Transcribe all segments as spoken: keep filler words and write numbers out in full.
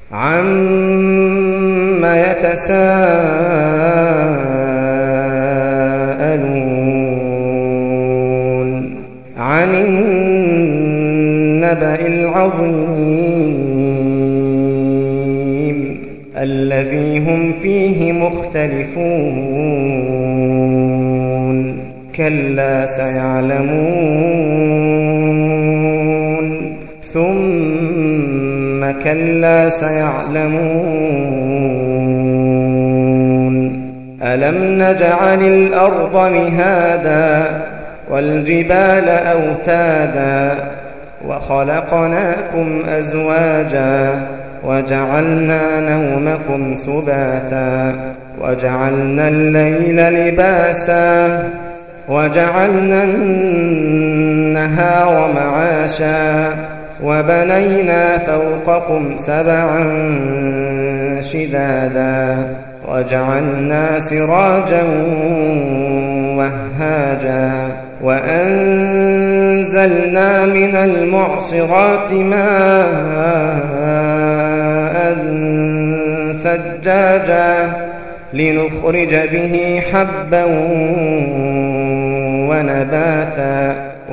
عَمَّ يَتَسَاءَلُونَ عَنِ النَّبَإِ الْعَظِيمِ الَّذِي هُمْ فِيهِ مُخْتَلِفُونَ كَلَّا سَيَعْلَمُونَ ثُمَّ كَلَّا سَيَعْلَمُونَ أَلَمْ نَجْعَلِ الْأَرْضَ مِهَادًا وَالْجِبَالَ أَوْتَادًا وَخَلَقْنَاكُمْ أَزْوَاجًا وَجَعَلْنَا نَوْمَكُمْ سُبَاتًا وَجَعَلْنَا اللَّيْلَ لِبَاسًا وَجَعَلْنَا النَّهَارَ مَعَاشًا وَبَنَيْنَا فَوْقَكُمْ سَبْعًا شِدَادًا وَجَعَلْنَا سِرَاجًا وَهَّاجًا وَأَنزَلْنَا مِنَ الْمُعْصِرَاتِ مَاءً ثَجَّاجًا لِنُخْرِجَ بِهِ حَبًّا ونباتا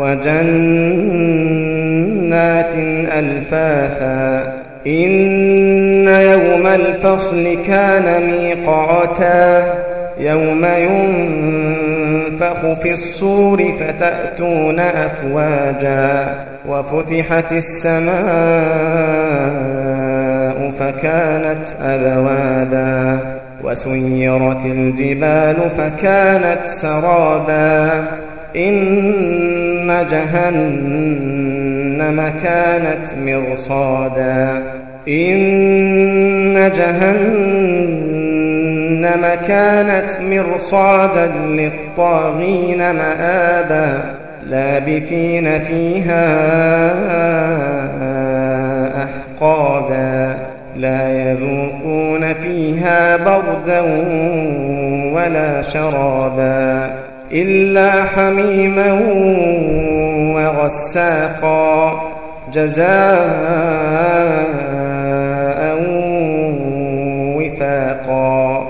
وجنات ألفافا إن يوم الفصل كان ميقاتا يوم ينفخ في الصور فتأتون أفواجا وفتحت السماء فكانت أبوابا وسيرت الجبال فكانت سرابا إن جهنم كانت مرصادا إن جهنم كانت مرصادا للطاغين مآبا لابثين فيها أحقابا لا يذوقون فيها بردا ولا شرابا إلا حميما وغساقا جزاء وفاقا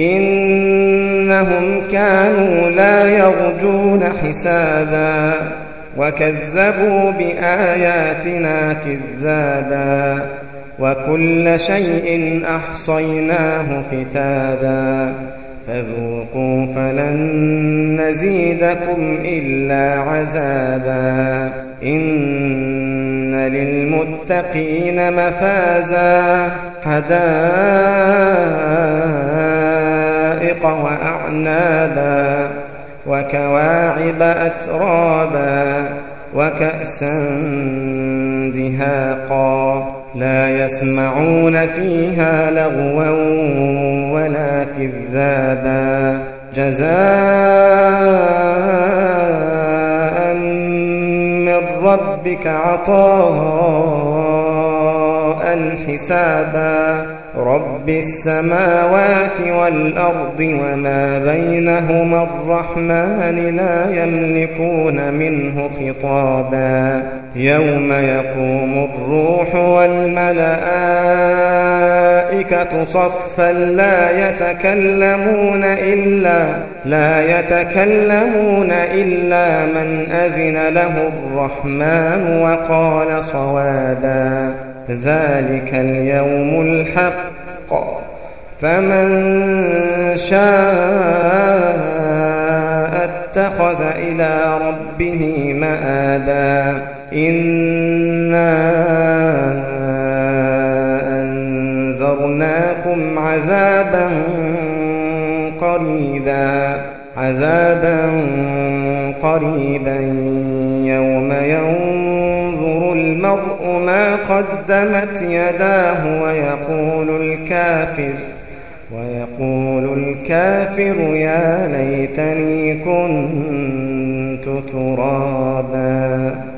إنهم كانوا لا يرجون حسابا وكذبوا بآياتنا كذابا وكل شيء أحصيناه كتابا فذوقوا فلن نزيدكم إلا عذابا إن للمتقين مفازا حدائق وأعنابا وكواعب أترابا وكأسا دهاقا لا يسمعون فيها لغوا ولا كذابا جزاء من ربك عطاء حسابا رب السماوات والأرض وما بينهما الرحمن لا يملكون منه خطابا يوم يقوم الروح والملائكة صفا لا يتكلمون إلا لا يتكلمون إلا من أذن له الرحمن وقال صوابا ذلك اليوم الحق فمن شاء اتخذ إلى ربه مآبا إنا أنذرناكم عذابا قريبا عذابا قريبا يوم ينظر المرء ما قدمت يداه ويقول الكافر ويقول الكافر يا ليتني كنت ترابا.